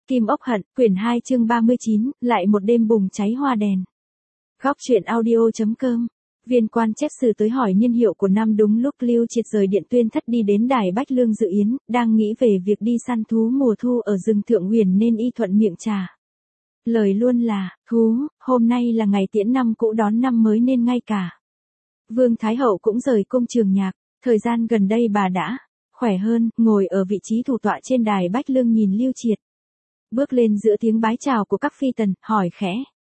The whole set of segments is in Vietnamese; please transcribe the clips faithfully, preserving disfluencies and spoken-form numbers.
Kim ốc hận, quyển hai chương ba mươi chín, lại một đêm bùng cháy hoa đèn. Góc truyện audio chấm com. Viên quan chép sử tới hỏi niên hiệu của năm đúng lúc Lưu Triệt rời Điện Tuyên Thất đi đến đài Bách Lương dự yến, đang nghĩ về việc đi săn thú mùa thu ở rừng Thượng Huyền nên y thuận miệng trà. Lời luôn là, thú, hôm nay là ngày tiễn năm cũ đón năm mới nên ngay cả. Vương Thái Hậu cũng rời cung Trường Nhạc, thời gian gần đây bà đã khỏe hơn, ngồi ở vị trí thủ tọa trên đài Bách Lương nhìn Lưu Triệt. Bước lên giữa tiếng bái chào của các phi tần, hỏi khẽ.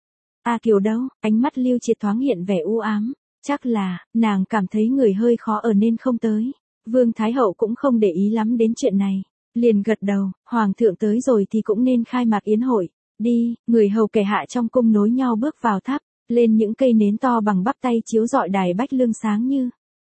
A Kiều đâu? Ánh mắt Lưu Triệt thoáng hiện vẻ u ám, chắc là, nàng cảm thấy người hơi khó ở nên không tới. Vương Thái Hậu cũng không để ý lắm đến chuyện này, liền gật đầu, Hoàng thượng tới rồi thì cũng nên khai mạc yến hội. Đi, người hầu kẻ hạ trong cung nối nhau bước vào tháp, lên những cây nến to bằng bắp tay chiếu rọi đài Bách Lương sáng như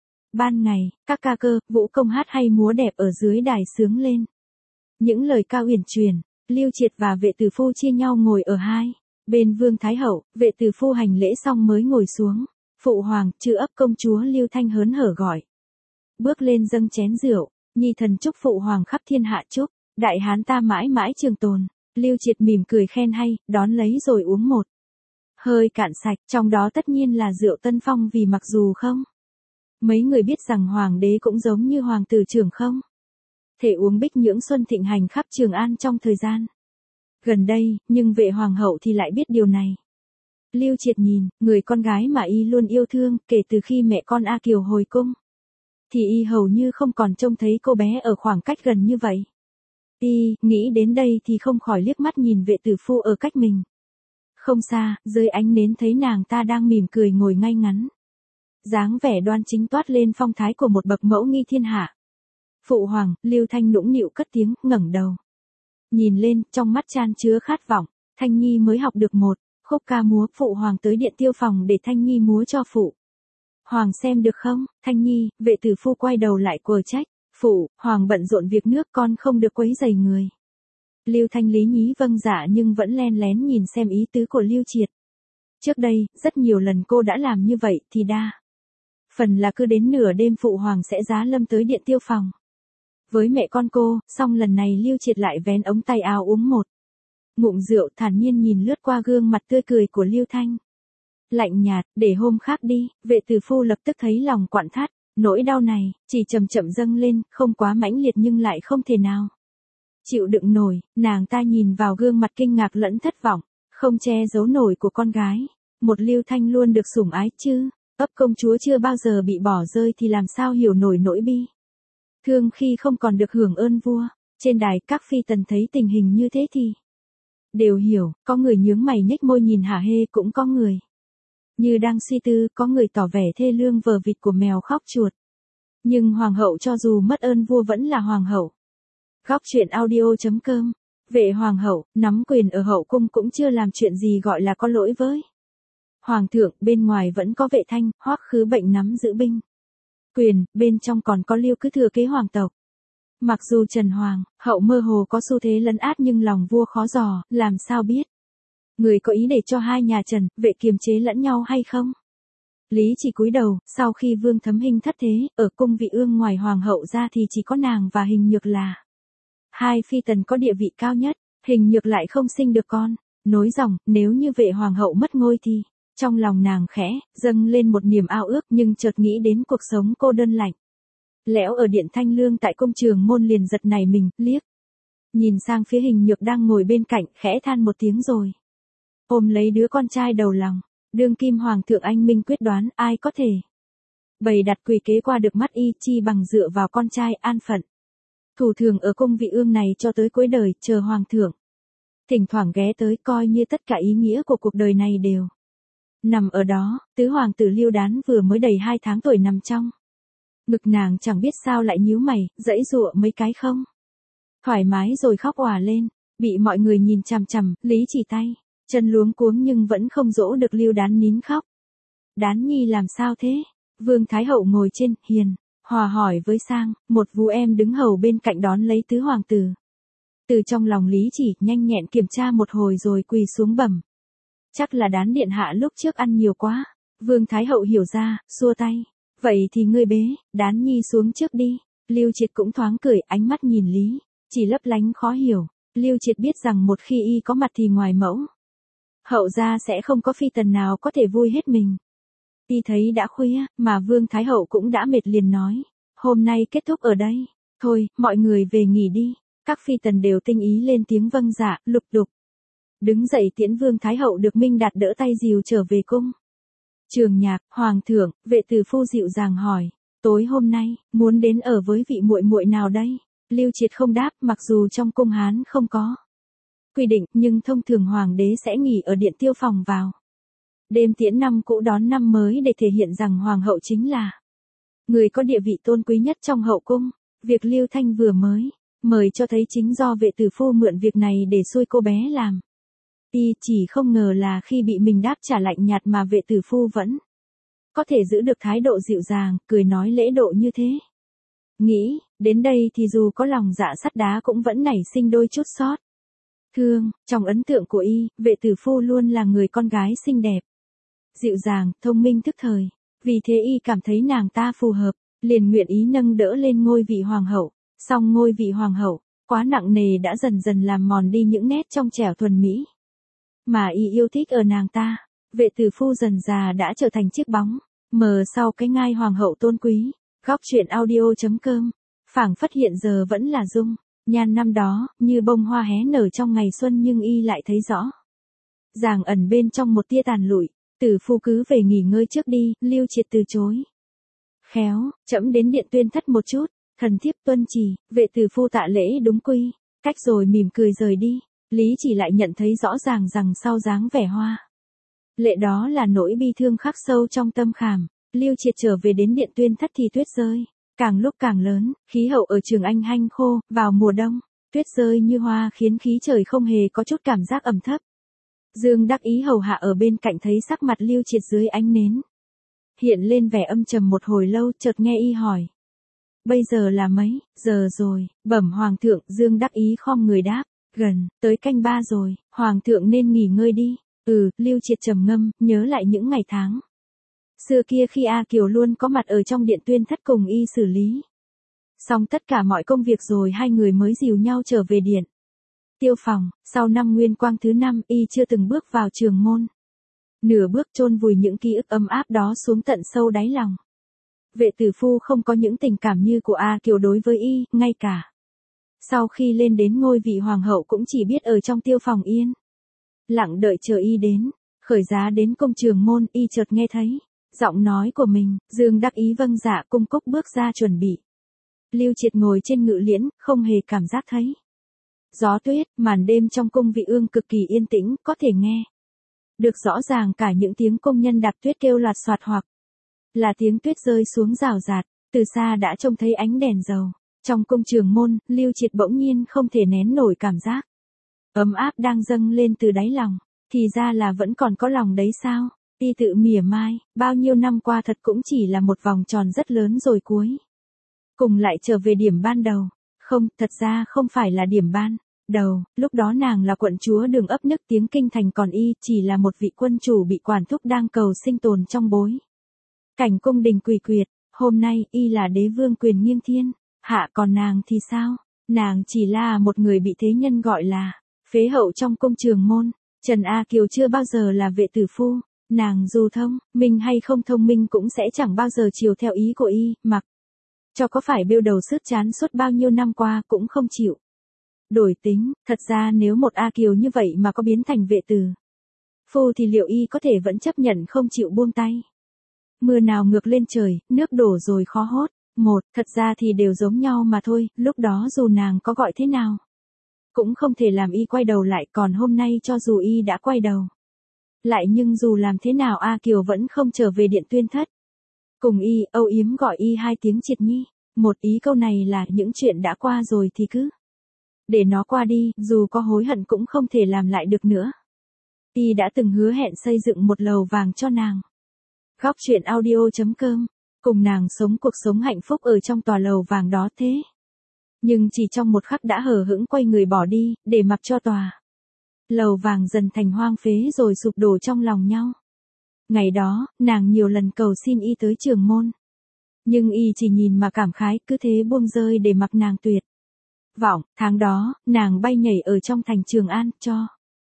ban ngày, các ca cơ, vũ công hát hay múa đẹp ở dưới đài sướng lên. Những lời ca uyển chuyển, Lưu Triệt và vệ tử phu chia nhau ngồi ở hai bên Vương Thái Hậu, vệ tử phu hành lễ xong mới ngồi xuống. Phụ hoàng, chư ấp công chúa Lưu Thanh hớn hở gọi. Bước lên dâng chén rượu, nhi thần chúc phụ hoàng khắp thiên hạ chúc, đại hán ta mãi mãi trường tồn. Lưu Triệt mỉm cười khen hay, đón lấy rồi uống một hơi cạn sạch, trong đó tất nhiên là rượu Tân Phong vì mặc dù không mấy người biết rằng hoàng đế cũng giống như hoàng tử trưởng không thể uống bích nhưỡng xuân thịnh hành khắp Trường An trong thời gian gần đây, nhưng vệ hoàng hậu thì lại biết điều này. Lưu Triệt nhìn, người con gái mà y luôn yêu thương, kể từ khi mẹ con A Kiều hồi cung, thì y hầu như không còn trông thấy cô bé ở khoảng cách gần như vậy. Y, nghĩ đến đây thì không khỏi liếc mắt nhìn vệ tử phu ở cách mình. Không xa, dưới ánh nến thấy nàng ta đang mỉm cười ngồi ngay ngắn. Dáng vẻ đoan chính toát lên phong thái của một bậc mẫu nghi thiên hạ. Phụ hoàng, Lưu Thanh nũng nịu cất tiếng, ngẩng đầu. Nhìn lên, trong mắt chan chứa khát vọng, Thanh Nhi mới học được một khúc ca múa, phụ hoàng tới điện tiêu phòng để Thanh Nhi múa cho phụ hoàng xem được không? Thanh Nhi, vệ tử phu quay đầu lại quờ trách. Phụ, hoàng bận rộn việc nước con không được quấy rầy người. Lưu Thanh lý nhí vâng dạ nhưng vẫn len lén nhìn xem ý tứ của Lưu Triệt. Trước đây, rất nhiều lần cô đã làm như vậy thì đa phần là cứ đến nửa đêm phụ hoàng sẽ giá lâm tới điện tiêu phòng với mẹ con cô, song lần này Lưu Triệt lại vén ống tay áo uống một ngụm rượu, thản nhiên nhìn lướt qua gương mặt tươi cười của Lưu Thanh. Lạnh nhạt, để hôm khác đi, vệ tử phu lập tức thấy lòng quặn thắt. Nỗi đau này, chỉ chậm chậm dâng lên, không quá mãnh liệt nhưng lại không thể nào chịu đựng nổi. Nàng ta nhìn vào gương mặt kinh ngạc lẫn thất vọng, không che giấu nổi của con gái. Một Lưu Thanh luôn được sủng ái chứ, ấp công chúa chưa bao giờ bị bỏ rơi thì làm sao hiểu nổi nỗi bi thương khi không còn được hưởng ơn vua. Trên đài các phi tần thấy tình hình như thế thì đều hiểu, có người nhướng mày nhếch môi nhìn hả hê, cũng có người như đang suy tư, có người tỏ vẻ thê lương vờ vịt của mèo khóc chuột. Nhưng hoàng hậu cho dù mất ơn vua vẫn là hoàng hậu. Góc truyện audio chấm com. Vệ hoàng hậu, nắm quyền ở hậu cung cũng chưa làm chuyện gì gọi là có lỗi với hoàng thượng. Bên ngoài vẫn có Vệ Thanh, Hoắc Khứ Bệnh nắm giữ binh quyền, bên trong còn có Lưu cứ thừa kế hoàng tộc. Mặc dù Trần Hoàng hậu mơ hồ có xu thế lấn át nhưng lòng vua khó dò, làm sao biết người có ý để cho hai nhà Trần, Vệ kiềm chế lẫn nhau hay không? Lý chỉ cúi đầu, sau khi Vương Thấm Hinh thất thế, ở cung vị ương ngoài hoàng hậu ra thì chỉ có nàng và Hình Nhược là hai phi tần có địa vị cao nhất. Hình Nhược lại không sinh được con nối dòng, nếu như Vệ hoàng hậu mất ngôi thì trong lòng nàng khẽ dâng lên một niềm ao ước, nhưng chợt nghĩ đến cuộc sống cô đơn lạnh lẽo ở điện Thanh Lương tại cung Trường Môn liền giật nảy mình, liếc nhìn sang phía Hình Nhược đang ngồi bên cạnh, khẽ than một tiếng rồi ôm lấy đứa con trai đầu lòng. Đương kim hoàng thượng anh minh quyết đoán, ai có thể bày đặt quỷ kế qua được mắt y, chi bằng dựa vào con trai an phận thủ thường ở cung vị ương này cho tới cuối đời, chờ hoàng thượng thỉnh thoảng ghé tới, coi như tất cả ý nghĩa của cuộc đời này đều nằm ở đó. Tứ hoàng tử Lưu Đán vừa mới đầy hai tháng tuổi nằm trong ngực nàng, chẳng biết sao lại nhíu mày, giãy giụa mấy cái không thoải mái rồi khóc òa lên. Bị mọi người nhìn chằm chằm, Lý chỉ tay chân luống cuống nhưng vẫn không dỗ được Lưu Đán nín khóc. Đán nhi làm sao thế? Vương Thái Hậu ngồi trên hiền hòa hỏi với sang, một vú em đứng hầu bên cạnh đón lấy tứ hoàng tử. Từ trong lòng Lý chỉ nhanh nhẹn kiểm tra một hồi rồi quỳ xuống bẩm. Chắc là Đán điện hạ lúc trước ăn nhiều quá. Vương Thái Hậu hiểu ra, xua tay. Vậy thì ngươi bế Đán nhi xuống trước đi. Lưu Triệt cũng thoáng cười, ánh mắt nhìn Lý chỉ lấp lánh khó hiểu. Lưu Triệt biết rằng một khi y có mặt thì ngoài mẫu hậu gia sẽ không có phi tần nào có thể vui hết mình. Y thấy đã khuya, mà Vương Thái Hậu cũng đã mệt liền nói, hôm nay kết thúc ở đây, thôi, mọi người về nghỉ đi. Các phi tần đều tinh ý lên tiếng vâng dạ, lục đục. Đứng dậy tiễn Vương Thái Hậu được Minh Đạt đỡ tay dìu trở về cung. Trường Nhạc, Hoàng thượng, Vệ Tử Phu dịu dàng hỏi, tối hôm nay, muốn đến ở với vị muội muội nào đây? Lưu Triệt không đáp, mặc dù trong cung Hán không có quy định, nhưng thông thường hoàng đế sẽ nghỉ ở điện tiêu phòng vào đêm tiễn năm cũ đón năm mới để thể hiện rằng hoàng hậu chính là người có địa vị tôn quý nhất trong hậu cung. Việc Lưu Thanh vừa mới mời cho thấy chính do Vệ Tử Phu mượn việc này để xui cô bé làm. Y chỉ không ngờ là khi bị mình đáp trả lạnh nhạt mà Vệ Tử Phu vẫn có thể giữ được thái độ dịu dàng, cười nói lễ độ như thế. Nghĩ, đến đây thì dù có lòng dạ sắt đá cũng vẫn nảy sinh đôi chút xót thương. Trong ấn tượng của y, Vệ Tử Phu luôn là người con gái xinh đẹp, dịu dàng, thông minh thức thời. Vì thế y cảm thấy nàng ta phù hợp, liền nguyện ý nâng đỡ lên ngôi vị hoàng hậu. Song ngôi vị hoàng hậu, quá nặng nề đã dần dần làm mòn đi những nét trong trẻo thuần mỹ mà y yêu thích ở nàng ta. Vệ Tử Phu dần già đã trở thành chiếc bóng mờ sau cái ngai hoàng hậu tôn quý. Góc truyện audio chấm com, phảng phất hiện giờ vẫn là dung nhan năm đó, như bông hoa hé nở trong ngày xuân, nhưng y lại thấy rõ ràng ẩn bên trong một tia tàn lụi. Tử Phu cứ về nghỉ ngơi trước đi. Lưu Triệt từ chối khéo, trẫm đến điện tuyên thất một chút. Thần thiếp tuân chỉ. Vệ Tử Phu tạ lễ đúng quy cách rồi mỉm cười rời đi. Lý Chỉ lại nhận thấy rõ ràng rằng sau dáng vẻ hoa lệ đó là nỗi bi thương khắc sâu trong tâm khảm. Lưu Triệt trở về đến điện tuyên thất thì tuyết rơi càng lúc càng lớn, khí hậu ở Trường Anh hanh khô. Vào mùa đông, tuyết rơi như hoa khiến khí trời không hề có chút cảm giác ẩm thấp. Dương Đắc Ý hầu hạ ở bên cạnh thấy sắc mặt Lưu Triệt dưới ánh nến hiện lên vẻ âm trầm một hồi lâu, chợt nghe y hỏi, bây giờ là mấy giờ rồi? Bẩm hoàng thượng. Dương Đắc Ý khom người đáp, gần tới canh ba rồi, hoàng thượng nên nghỉ ngơi đi. Ừ. Lưu Triệt trầm ngâm, nhớ lại những ngày tháng xưa kia khi A Kiều luôn có mặt ở trong điện tuyên thất cùng y xử lý xong tất cả mọi công việc rồi hai người mới dìu nhau trở về điện tiêu phòng. Sau năm Nguyên Quang thứ năm, y chưa từng bước vào trường môn, nửa bước chôn vùi những ký ức ấm áp đó xuống tận sâu đáy lòng. Vệ Tử Phu không có những tình cảm như của A Kiều đối với y, ngay cả sau khi lên đến ngôi vị hoàng hậu cũng chỉ biết ở trong tiêu phòng yên lặng đợi chờ y đến. Khởi giá đến công trường môn, y chợt nghe thấy giọng nói của mình. Dương Đắc Ý vâng dạ cung cúc bước ra chuẩn bị. Lưu Triệt ngồi trên ngự liễn, không hề cảm giác thấy gió tuyết. Màn đêm trong cung vị ương cực kỳ yên tĩnh, có thể nghe được rõ ràng cả những tiếng công nhân đạp tuyết kêu loạt soạt hoặc là tiếng tuyết rơi xuống rào rạt. Từ xa đã trông thấy ánh đèn dầu. Trong cung trường môn, Lưu Triệt bỗng nhiên không thể nén nổi cảm giác ấm áp đang dâng lên từ đáy lòng. Thì ra là vẫn còn có lòng đấy sao? Y tự mỉa mai, bao nhiêu năm qua thật cũng chỉ là một vòng tròn rất lớn rồi cuối cùng lại trở về điểm ban đầu. Không, thật ra không phải là điểm ban đầu, lúc đó nàng là quận chúa đường ấp nức tiếng kinh thành, còn y chỉ là một vị quân chủ bị quản thúc đang cầu sinh tồn trong bối cảnh cung đình quỳ quyệt. Hôm nay, y là đế vương quyền nghiêng thiên hạ, còn nàng thì sao? Nàng chỉ là một người bị thế nhân gọi là phế hậu trong cung trường môn. Trần A Kiều chưa bao giờ là Vệ Tử Phu. Nàng dù thông minh hay không thông minh cũng sẽ chẳng bao giờ chiều theo ý của y, mặc cho có phải bêu đầu sứt chán suốt bao nhiêu năm qua cũng không chịu đổi tính. Thật ra nếu một A Kiều như vậy mà có biến thành Vệ Tử Phu thì liệu y có thể vẫn chấp nhận không chịu buông tay? Mưa nào ngược lên trời, nước đổ rồi khó hốt. Một, thật ra thì đều giống nhau mà thôi, lúc đó dù nàng có gọi thế nào cũng không thể làm y quay đầu lại. Còn hôm nay cho dù y đã quay đầu lại nhưng dù làm thế nào A Kiều vẫn không trở về điện tuyên thất cùng y, âu yếm gọi y hai tiếng Triệt Nhi. Một ý câu này là những chuyện đã qua rồi thì cứ để nó qua đi, dù có hối hận cũng không thể làm lại được nữa. Y đã từng hứa hẹn xây dựng một lầu vàng cho nàng. Góc truyện audio chấm com, cùng nàng sống cuộc sống hạnh phúc ở trong tòa lầu vàng đó thế. Nhưng chỉ trong một khắc đã hờ hững quay người bỏ đi, để mặc cho tòa lầu vàng dần thành hoang phế rồi sụp đổ trong lòng nhau. Ngày đó, nàng nhiều lần cầu xin y tới trường môn, nhưng y chỉ nhìn mà cảm khái, cứ thế buông rơi để mặc nàng tuyệt vọng, tháng đó, nàng bay nhảy ở trong thành Trường An, cho.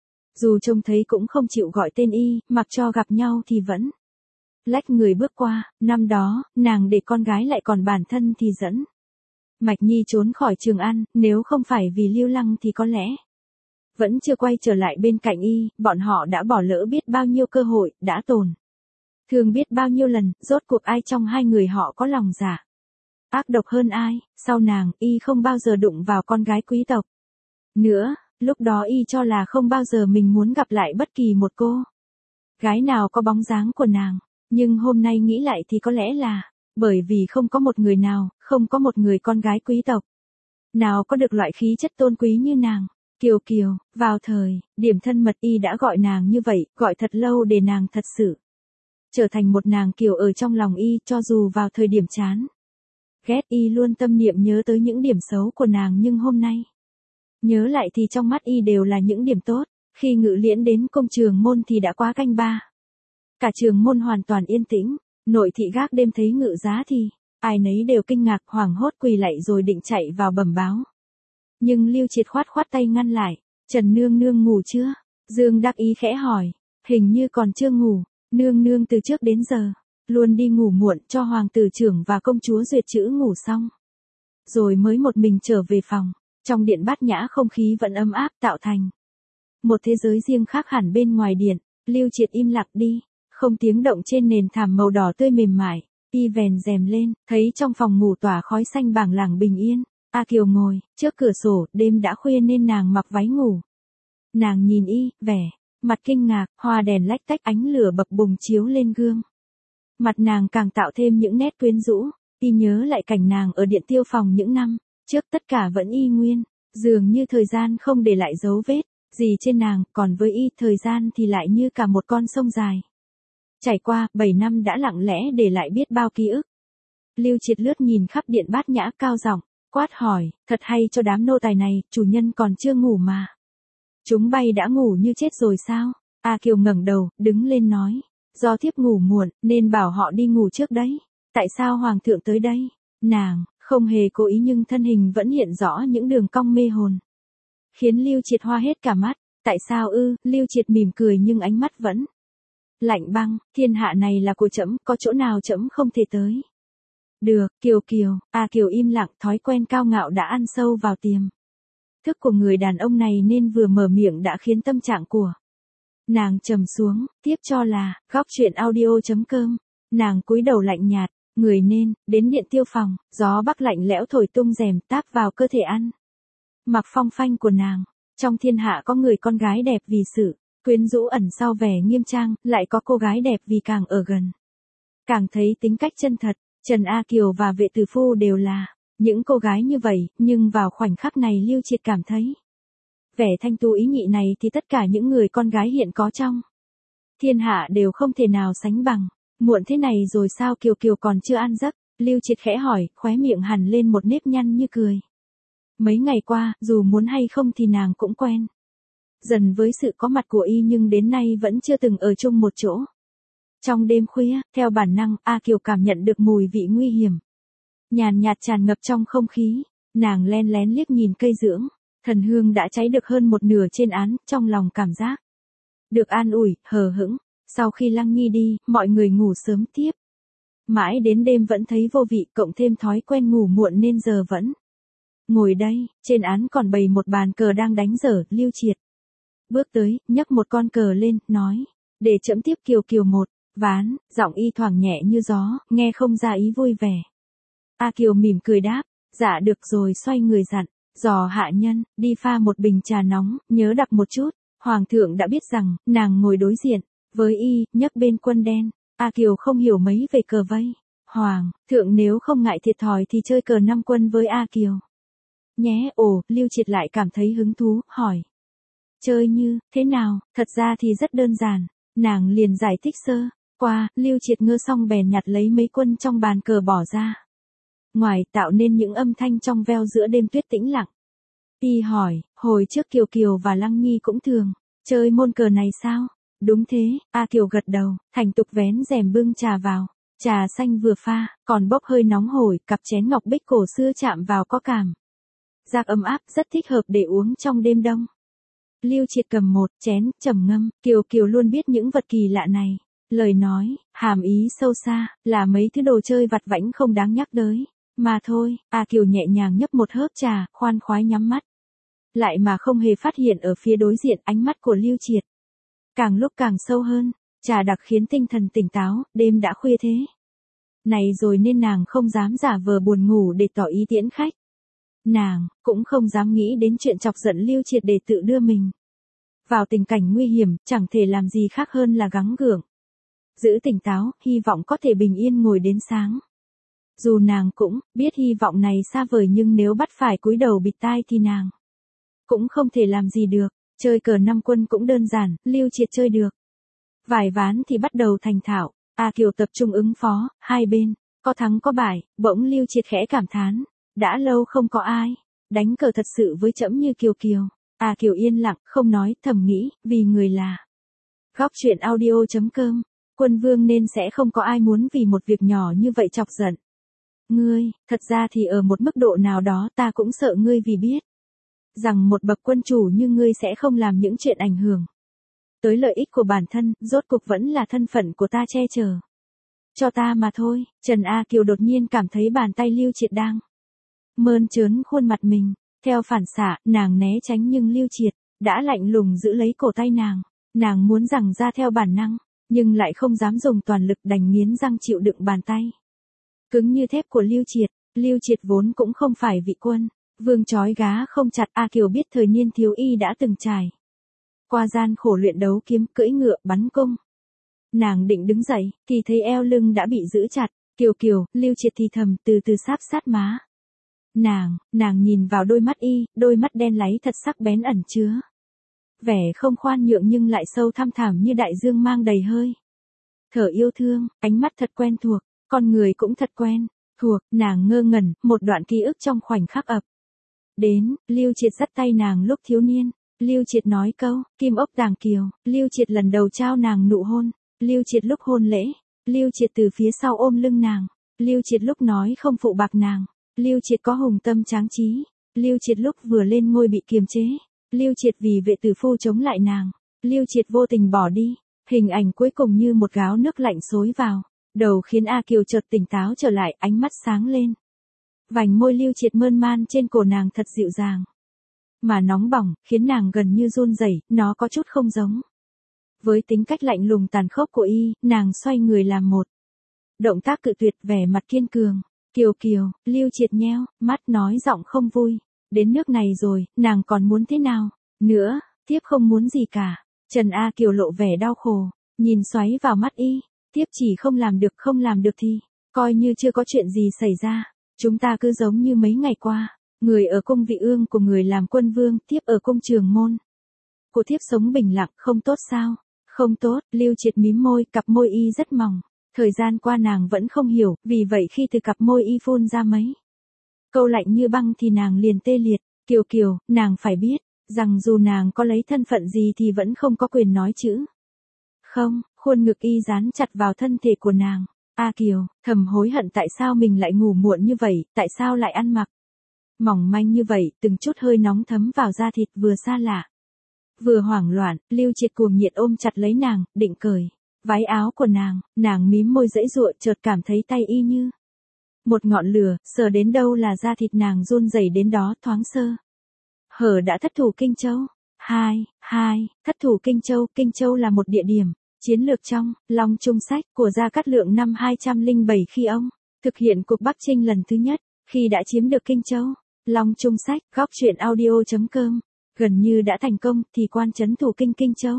Dù trông thấy cũng không chịu gọi tên y, mặc cho gặp nhau thì vẫn lách người bước qua, năm đó, nàng để con gái lại còn bản thân thì dẫn Mạch Nhi trốn khỏi Trường An, nếu không phải vì Lưu Lăng thì có lẽ vẫn chưa quay trở lại bên cạnh y, bọn họ đã bỏ lỡ biết bao nhiêu cơ hội, đã tổn thương biết bao nhiêu lần, rốt cuộc ai trong hai người họ có lòng dạ ác độc hơn ai, sau nàng, y không bao giờ đụng vào con gái quý tộc nữa, lúc đó y cho là không bao giờ mình muốn gặp lại bất kỳ một cô gái nào có bóng dáng của nàng, nhưng hôm nay nghĩ lại thì có lẽ là bởi vì không có một người nào, không có một người con gái quý tộc nào có được loại khí chất tôn quý như nàng. Kiều Kiều, vào thời điểm thân mật y đã gọi nàng như vậy, gọi thật lâu để nàng thật sự trở thành một nàng Kiều ở trong lòng y, cho dù vào thời điểm chán ghét y luôn tâm niệm nhớ tới những điểm xấu của nàng, nhưng hôm nay nhớ lại thì trong mắt y đều là những điểm tốt. Khi Ngự Liễn đến công Trường Môn thì đã quá canh ba. Cả Trường Môn hoàn toàn yên tĩnh, nội thị gác đêm thấy Ngự Giá thì ai nấy đều kinh ngạc, hoảng hốt quỳ lạy rồi định chạy vào bẩm báo. Nhưng Lưu Triệt khoát khoát tay ngăn lại. Trần nương nương ngủ chưa? Dương Đắc Ý khẽ hỏi. Hình như còn chưa ngủ, nương nương từ trước đến giờ luôn đi ngủ muộn, cho hoàng tử trưởng và công chúa Duyệt Chữ ngủ xong rồi mới một mình trở về phòng. Trong điện bát nhã không khí vẫn ấm áp, tạo thành một thế giới riêng khác hẳn bên ngoài điện. Lưu Triệt im lặng đi, không tiếng động trên nền thảm màu đỏ tươi mềm mại, y vèn rèm lên, thấy trong phòng ngủ tỏa khói xanh bảng lảng bình yên. A Kiều ngồi trước cửa sổ, đêm đã khuya nên nàng mặc váy ngủ. Nàng nhìn y, vẻ mặt kinh ngạc, hoa đèn lách tách, ánh lửa bập bùng chiếu lên gương mặt nàng càng tạo thêm những nét quyến rũ. Y nhớ lại cảnh nàng ở điện tiêu phòng những năm trước, tất cả vẫn y nguyên, dường như thời gian không để lại dấu vết gì trên nàng, còn với y, thời gian thì lại như cả một con sông dài trải qua, bảy năm đã lặng lẽ để lại biết bao ký ức. Lưu Triệt lướt nhìn khắp điện bát nhã, cao giọng quát hỏi, thật hay cho đám nô tài này, chủ nhân còn chưa ngủ mà. Chúng bay đã ngủ như chết rồi sao? A Kiều ngẩng đầu, đứng lên nói, do thiếp ngủ muộn, nên bảo họ đi ngủ trước đấy. Tại sao hoàng thượng tới đây? Nàng không hề cố ý nhưng thân hình vẫn hiện rõ những đường cong mê hồn, khiến Lưu Triệt hoa hết cả mắt. Tại sao ư? Lưu Triệt mỉm cười nhưng ánh mắt vẫn lạnh băng. Thiên hạ này là của trẫm, có chỗ nào trẫm không thể tới. Được, Kiều Kiều. A Kiều im lặng, thói quen cao ngạo đã ăn sâu vào tiềm thức của người đàn ông này nên vừa mở miệng đã khiến tâm trạng của nàng trầm xuống. Tiếp cho là góc truyện audio chấm com. Nàng cúi đầu lạnh nhạt, người nên đến điện tiêu phòng, gió bắc lạnh lẽo thổi tung rèm táp vào cơ thể ăn mặc phong phanh của nàng. Trong thiên hạ có người con gái đẹp vì sự quyến rũ ẩn sau vẻ nghiêm trang, lại có cô gái đẹp vì càng ở gần càng thấy tính cách chân thật. Trần A Kiều và Vệ Tử Phu đều là những cô gái như vậy, nhưng vào khoảnh khắc này Lưu Triệt cảm thấy vẻ thanh tú ý nhị này thì tất cả những người con gái hiện có trong thiên hạ đều không thể nào sánh bằng. Muộn thế này rồi sao Kiều Kiều còn chưa ăn giấc? Lưu Triệt khẽ hỏi, khóe miệng hằn lên một nếp nhăn như cười. Mấy ngày qua, dù muốn hay không thì nàng cũng quen dần với sự có mặt của y, nhưng đến nay vẫn chưa từng ở chung một chỗ. Trong đêm khuya, theo bản năng, A Kiều cảm nhận được mùi vị nguy hiểm nhàn nhạt tràn ngập trong không khí. Nàng len lén liếc nhìn cây dưỡng thần hương đã cháy được hơn một nửa trên án, trong lòng cảm giác được an ủi, hờ hững. Sau khi Lăng Nhi đi, mọi người ngủ sớm tiếp. Mãi đến đêm vẫn thấy vô vị, cộng thêm thói quen ngủ muộn nên giờ vẫn ngồi đây. Trên án còn bày một bàn cờ đang đánh dở. Lưu Triệt bước tới, nhấc một con cờ lên, nói, để trẫm tiếp Kiều Kiều một ván. Giọng y thoảng nhẹ như gió, nghe không ra ý vui vẻ. A Kiều mỉm cười đáp, dạ được rồi, xoay người dặn dò hạ nhân đi pha một bình trà nóng, nhớ đặc một chút. Hoàng thượng đã biết rằng nàng ngồi đối diện với y, nhấc bên quân đen. A Kiều không hiểu mấy về cờ vây. Hoàng thượng nếu không ngại thiệt thòi thì chơi cờ năm quân với A Kiều nhé. Ồ, Lưu Triệt lại cảm thấy hứng thú, hỏi, chơi như thế nào? Thật ra thì rất đơn giản. Nàng liền giải thích sơ qua. Lưu Triệt ngơ xong bèn nhặt lấy mấy quân trong bàn cờ bỏ ra ngoài, tạo nên những âm thanh trong veo giữa đêm tuyết tĩnh lặng. Y hỏi, hồi trước Kiều Kiều và Lăng Nhi cũng thường chơi môn cờ này sao? Đúng thế. A Kiều gật đầu, thành tục vén rèm bưng trà vào. Trà xanh vừa pha, còn bốc hơi nóng hổi, cặp chén ngọc bích cổ xưa chạm vào có cảm giác ấm áp, rất thích hợp để uống trong đêm đông. Lưu Triệt cầm một chén, trầm ngâm, Kiều Kiều luôn biết những vật kỳ lạ này. Lời nói, hàm ý sâu xa, là mấy thứ đồ chơi vặt vãnh không đáng nhắc tới. Mà thôi, A Kiều nhẹ nhàng nhấp một hớp trà, khoan khoái nhắm mắt. Lại mà không hề phát hiện ở phía đối diện ánh mắt của Lưu Triệt. Càng lúc càng sâu hơn, trà đặc khiến tinh thần tỉnh táo, đêm đã khuya thế. Này rồi nên nàng không dám giả vờ buồn ngủ để tỏ ý tiễn khách. Nàng, cũng không dám nghĩ đến chuyện chọc giận Lưu Triệt để tự đưa mình vào tình cảnh nguy hiểm, chẳng thể làm gì khác hơn là gắng gượng. Giữ tỉnh táo, hy vọng có thể bình yên ngồi đến sáng. Dù nàng cũng biết hy vọng này xa vời nhưng nếu bắt phải cúi đầu bịt tai thì nàng cũng không thể làm gì được. Chơi cờ năm quân cũng đơn giản, Lưu Triệt chơi được. Vài ván thì bắt đầu thành thạo, A Kiều tập trung ứng phó, hai bên, có thắng có bại, bỗng Lưu Triệt khẽ cảm thán. Đã lâu không có ai đánh cờ thật sự với trẫm như Kiều Kiều. A Kiều yên lặng, không nói, thầm nghĩ, vì người là. Góc truyện audio chấm com, Quân Vương nên sẽ không có ai muốn vì một việc nhỏ như vậy chọc giận. Ngươi, thật ra thì ở một mức độ nào đó ta cũng sợ ngươi vì biết rằng một bậc quân chủ như ngươi sẽ không làm những chuyện ảnh hưởng tới lợi ích của bản thân, rốt cuộc vẫn là thân phận của ta che chở cho ta mà thôi. Trần A Kiều đột nhiên cảm thấy bàn tay Lưu Triệt đang mơn trớn khuôn mặt mình. Theo phản xạ, nàng né tránh nhưng Lưu Triệt đã lạnh lùng giữ lấy cổ tay nàng. Nàng muốn giằng ra theo bản năng, nhưng lại không dám dùng toàn lực, đành nghiến răng chịu đựng bàn tay cứng như thép của Lưu Triệt. Lưu Triệt vốn cũng không phải vị quân vương chói gá không chặt. A Kiều biết thời niên thiếu y đã từng trải qua gian khổ luyện đấu kiếm, cưỡi ngựa, bắn cung. Nàng định đứng dậy, thì thấy eo lưng đã bị giữ chặt. Kiều Kiều, Lưu Triệt thì thầm, từ từ sáp sát má nàng. Nàng nhìn vào đôi mắt y, đôi mắt đen láy thật sắc bén, ẩn chứa vẻ không khoan nhượng nhưng lại sâu thăm thẳm như đại dương mang đầy hơi thở yêu thương. Ánh mắt thật quen thuộc, con người cũng thật quen thuộc. Nàng ngơ ngẩn, một đoạn ký ức trong khoảnh khắc ập đến. Lưu Triệt dắt tay nàng lúc thiếu niên. Lưu Triệt nói câu, kim ốc tàng kiều. Lưu Triệt lần đầu trao nàng nụ hôn. Lưu Triệt lúc hôn lễ. Lưu Triệt từ phía sau ôm lưng nàng. Lưu Triệt lúc nói không phụ bạc nàng. Lưu Triệt có hùng tâm tráng trí. Lưu Triệt lúc vừa lên ngôi bị kiềm chế. Lưu Triệt vì vệ tử phu chống lại nàng. Lưu Triệt vô tình bỏ đi. Hình ảnh cuối cùng như một gáo nước lạnh xối vào đầu khiến A Kiều chợt tỉnh táo trở lại, ánh mắt sáng lên. Vành môi Lưu Triệt mơn man trên cổ nàng thật dịu dàng mà nóng bỏng, khiến nàng gần như run rẩy. Nó có chút không giống với tính cách lạnh lùng tàn khốc của y. Nàng xoay người làm một động tác cự tuyệt, vẻ mặt kiên cường. Kiều Kiều, Lưu Triệt nheo mắt, nói giọng không vui. Đến nước này rồi, nàng còn muốn thế nào nữa? Tiếp không muốn gì cả. Trần A Kiều lộ vẻ đau khổ, nhìn xoáy vào mắt y. Tiếp chỉ không làm được, không làm được thì coi như chưa có chuyện gì xảy ra. Chúng ta cứ giống như mấy ngày qua. Người ở cung vị ương của người làm quân vương, tiếp ở cung trường môn của thiếp sống bình lặng, không tốt sao? Không tốt. Lưu Triệt mím môi, cặp môi y rất mỏng. Thời gian qua nàng vẫn không hiểu, vì vậy khi từ cặp môi y phun ra mấy câu lạnh như băng thì nàng liền tê liệt. Kiều Kiều, nàng phải biết rằng dù nàng có lấy thân phận gì thì vẫn không có quyền nói chữ không. Khuôn ngực y dán chặt vào thân thể của nàng. A Kiều thầm hối hận tại sao mình lại ngủ muộn như vậy, tại sao lại ăn mặc mỏng manh như vậy. Từng chút hơi nóng thấm vào da thịt, vừa xa lạ vừa hoảng loạn. Lưu Triệt cuồng nhiệt ôm chặt lấy nàng, định cởi váy áo của nàng. Nàng mím môi dãy dụa, chợt cảm thấy tay y như một ngọn lửa, sờ đến đâu là da thịt nàng run rẩy đến đó. Thoáng sơ hở đã thất thủ Kinh Châu. Hai, hai, thất thủ Kinh Châu. Kinh Châu là một địa điểm chiến lược trong Long Trung Sách của Gia Cát Lượng năm hai trăm lẻ bảy khi ông thực hiện cuộc Bắc Chinh lần thứ nhất. Khi đã chiếm được Kinh Châu, Long Trung Sách, góc truyện audio chấm com gần như đã thành công thì quan trấn thủ kinh Kinh Châu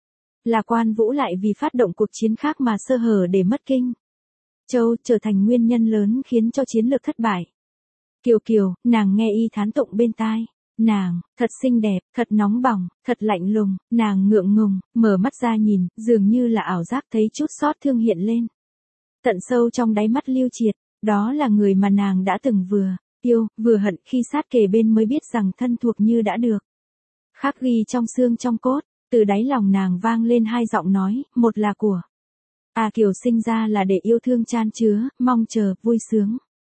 là Quan Vũ lại vì phát động cuộc chiến khác mà sơ hở để mất Kinh Châu, trở thành nguyên nhân lớn khiến cho chiến lược thất bại. Kiều Kiều, nàng nghe y thán tụng bên tai. Nàng, thật xinh đẹp, thật nóng bỏng, thật lạnh lùng. Nàng ngượng ngùng, mở mắt ra nhìn, dường như là ảo giác, thấy chút xót thương hiện lên tận sâu trong đáy mắt Lưu Triệt. Đó là người mà nàng đã từng vừa yêu, vừa hận. Khi sát kề bên mới biết rằng thân thuộc như đã được khắc ghi trong xương trong cốt. Từ đáy lòng nàng vang lên hai giọng nói, một là của A Kiều sinh ra là để yêu thương chan chứa, mong chờ, vui sướng.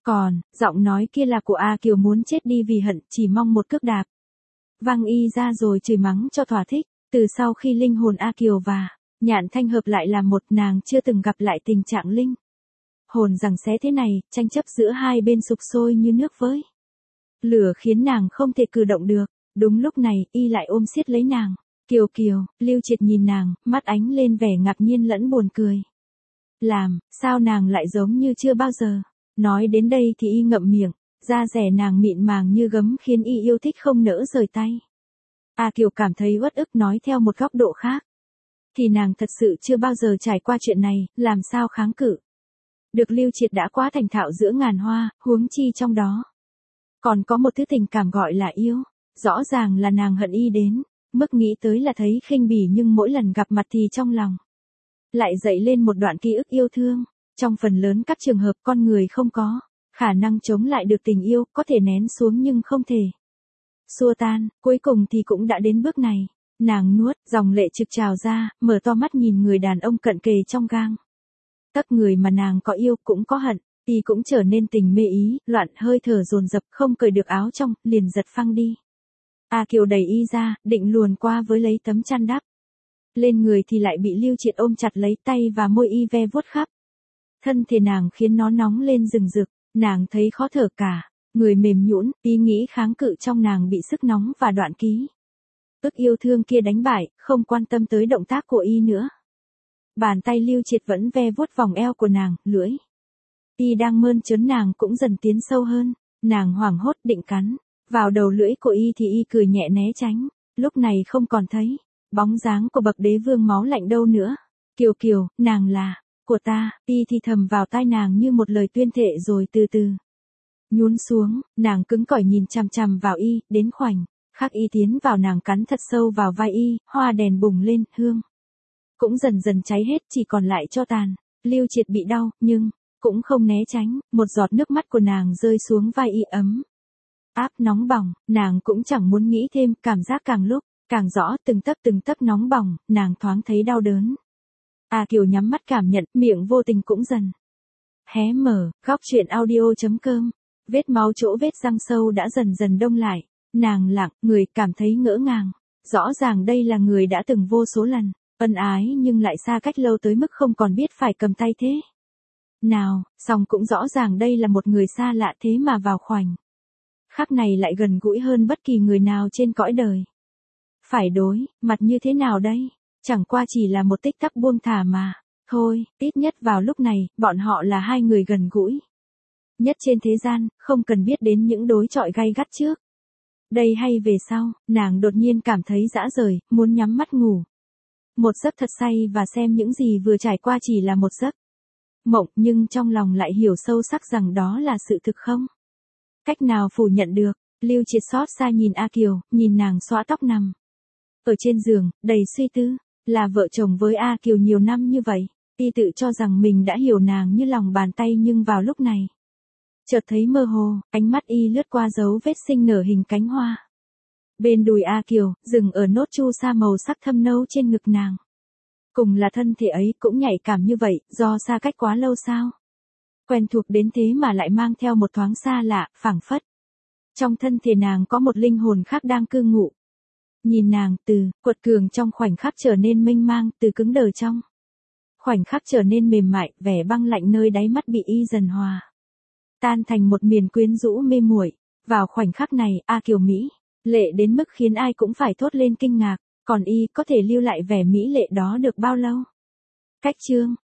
Còn, giọng nói kia là của A Kiều muốn chết đi vì hận, chỉ mong một cước đạp. Văng y ra rồi chửi mắng cho thỏa thích. Từ sau khi linh hồn A Kiều và Nhạn Thanh hợp lại là một, nàng chưa từng gặp lại tình trạng linh hồn rằng xé thế này, tranh chấp giữa hai bên sục sôi như nước với lửa khiến nàng không thể cử động được. Đúng lúc này, y lại ôm siết lấy nàng. Kiều Kiều, Lưu Triệt nhìn nàng, mắt ánh lên vẻ ngạc nhiên lẫn buồn cười. Làm, sao nàng lại giống như chưa bao giờ. Nói đến đây thì y ngậm miệng, da rẻ nàng mịn màng như gấm khiến y yêu thích không nỡ rời tay. A Kiều cảm thấy uất ức, nói theo một góc độ khác. Thì nàng thật sự chưa bao giờ trải qua chuyện này, làm sao kháng cự. Được Lưu Triệt đã quá thành thạo giữa ngàn hoa, huống chi trong đó. Còn có một thứ tình cảm gọi là yêu. Rõ ràng là nàng hận y đến, mức nghĩ tới là thấy khinh bỉ, nhưng mỗi lần gặp mặt thì trong lòng lại dậy lên một đoạn ký ức yêu thương. Trong phần lớn các trường hợp con người không có khả năng chống lại được tình yêu, có thể nén xuống nhưng không thể xua tan, cuối cùng thì cũng đã đến bước này. Nàng nuốt, dòng lệ trực trào ra, mở to mắt nhìn người đàn ông cận kề trong gang tấc, người mà nàng có yêu cũng có hận, y cũng trở nên tình mê ý, loạn hơi thở dồn dập, không cởi được áo trong, liền giật phăng đi. A Kiều đẩy y ra, định luồn qua với lấy tấm chăn đắp lên người thì lại bị Lưu Triệt ôm chặt lấy tay và môi y ve vuốt khắp thân thể nàng, khiến nó nóng lên rừng rực. Nàng thấy khó thở cả người mềm nhũn, ý nghĩ kháng cự trong nàng bị sức nóng và đoạn ký ức yêu thương kia đánh bại, không quan tâm tới động tác của y nữa. Bàn tay Lưu Triệt vẫn ve vuốt vòng eo của nàng, lưỡi y đang mơn trớn nàng cũng dần tiến sâu hơn. Nàng hoảng hốt định cắn vào đầu lưỡi của y thì y cười nhẹ né tránh. Lúc này không còn thấy bóng dáng của bậc đế vương máu lạnh đâu nữa. Kiều Kiều, nàng là của ta. Y thì thầm vào tai nàng như một lời tuyên thệ, rồi từ từ nhún xuống. Nàng cứng cỏi nhìn chằm chằm vào y, đến khoảnh khắc y tiến vào nàng cắn thật sâu vào vai y, hoa đèn bùng lên, hương cũng dần dần cháy hết, chỉ còn lại tro tàn. Lưu Triệt bị đau, nhưng cũng không né tránh. Một giọt nước mắt của nàng rơi xuống vai y, ấm áp nóng bỏng. Nàng cũng chẳng muốn nghĩ thêm, cảm giác càng lúc càng rõ, từng tấc từng tấc nóng bỏng. Nàng thoáng thấy đau đớn. A Kiều nhắm mắt cảm nhận, miệng vô tình cũng dần hé mở. Góc truyện audio chấm com. Vết máu chỗ vết răng sâu đã dần dần đông lại. Nàng lặng người, cảm thấy ngỡ ngàng. Rõ ràng đây là người đã từng vô số lần ân ái, nhưng lại xa cách lâu tới mức không còn biết phải cầm tay thế nào. Song cũng rõ ràng đây là một người xa lạ, thế mà vào khoảnh khắc này lại gần gũi hơn bất kỳ người nào trên cõi đời. Phải đối mặt như thế nào đây? Chẳng qua chỉ là một tích tắc buông thả mà thôi. Ít nhất vào lúc này, bọn họ là hai người gần gũi nhất trên thế gian, không cần biết đến những đối chọi gay gắt trước đây hay về sau. Nàng đột nhiên cảm thấy dã rời, muốn nhắm mắt ngủ một giấc thật say và xem những gì vừa trải qua chỉ là một giấc mộng, nhưng trong lòng lại hiểu sâu sắc rằng đó là sự thực, không cách nào phủ nhận được. Lưu Triệt xót xa nhìn A Kiều, nhìn nàng xõa tóc nằm ở trên giường, đầy suy tư. Là vợ chồng với A Kiều nhiều năm như vậy, y tự cho rằng mình đã hiểu nàng như lòng bàn tay, nhưng vào lúc này chợt thấy mơ hồ. Ánh mắt y lướt qua dấu vết sinh nở hình cánh hoa bên đùi A Kiều, dừng ở nốt chu sa màu sắc thâm nâu trên ngực nàng. Cùng là thân thể ấy, cũng nhạy cảm như vậy, do xa cách quá lâu sao? Quen thuộc đến thế mà lại mang theo một thoáng xa lạ, phảng phất trong thân thể nàng có một linh hồn khác đang cư ngụ. Nhìn nàng, từ quật cường trong khoảnh khắc trở nên mênh mang, từ cứng đờ trong khoảnh khắc trở nên mềm mại, vẻ băng lạnh nơi đáy mắt bị y dần hòa tan thành một miền quyến rũ mê muội. Vào khoảnh khắc này, A Kiều mỹ lệ đến mức khiến ai cũng phải thốt lên kinh ngạc. Còn y có thể lưu lại vẻ mỹ lệ đó được bao lâu? Cách chương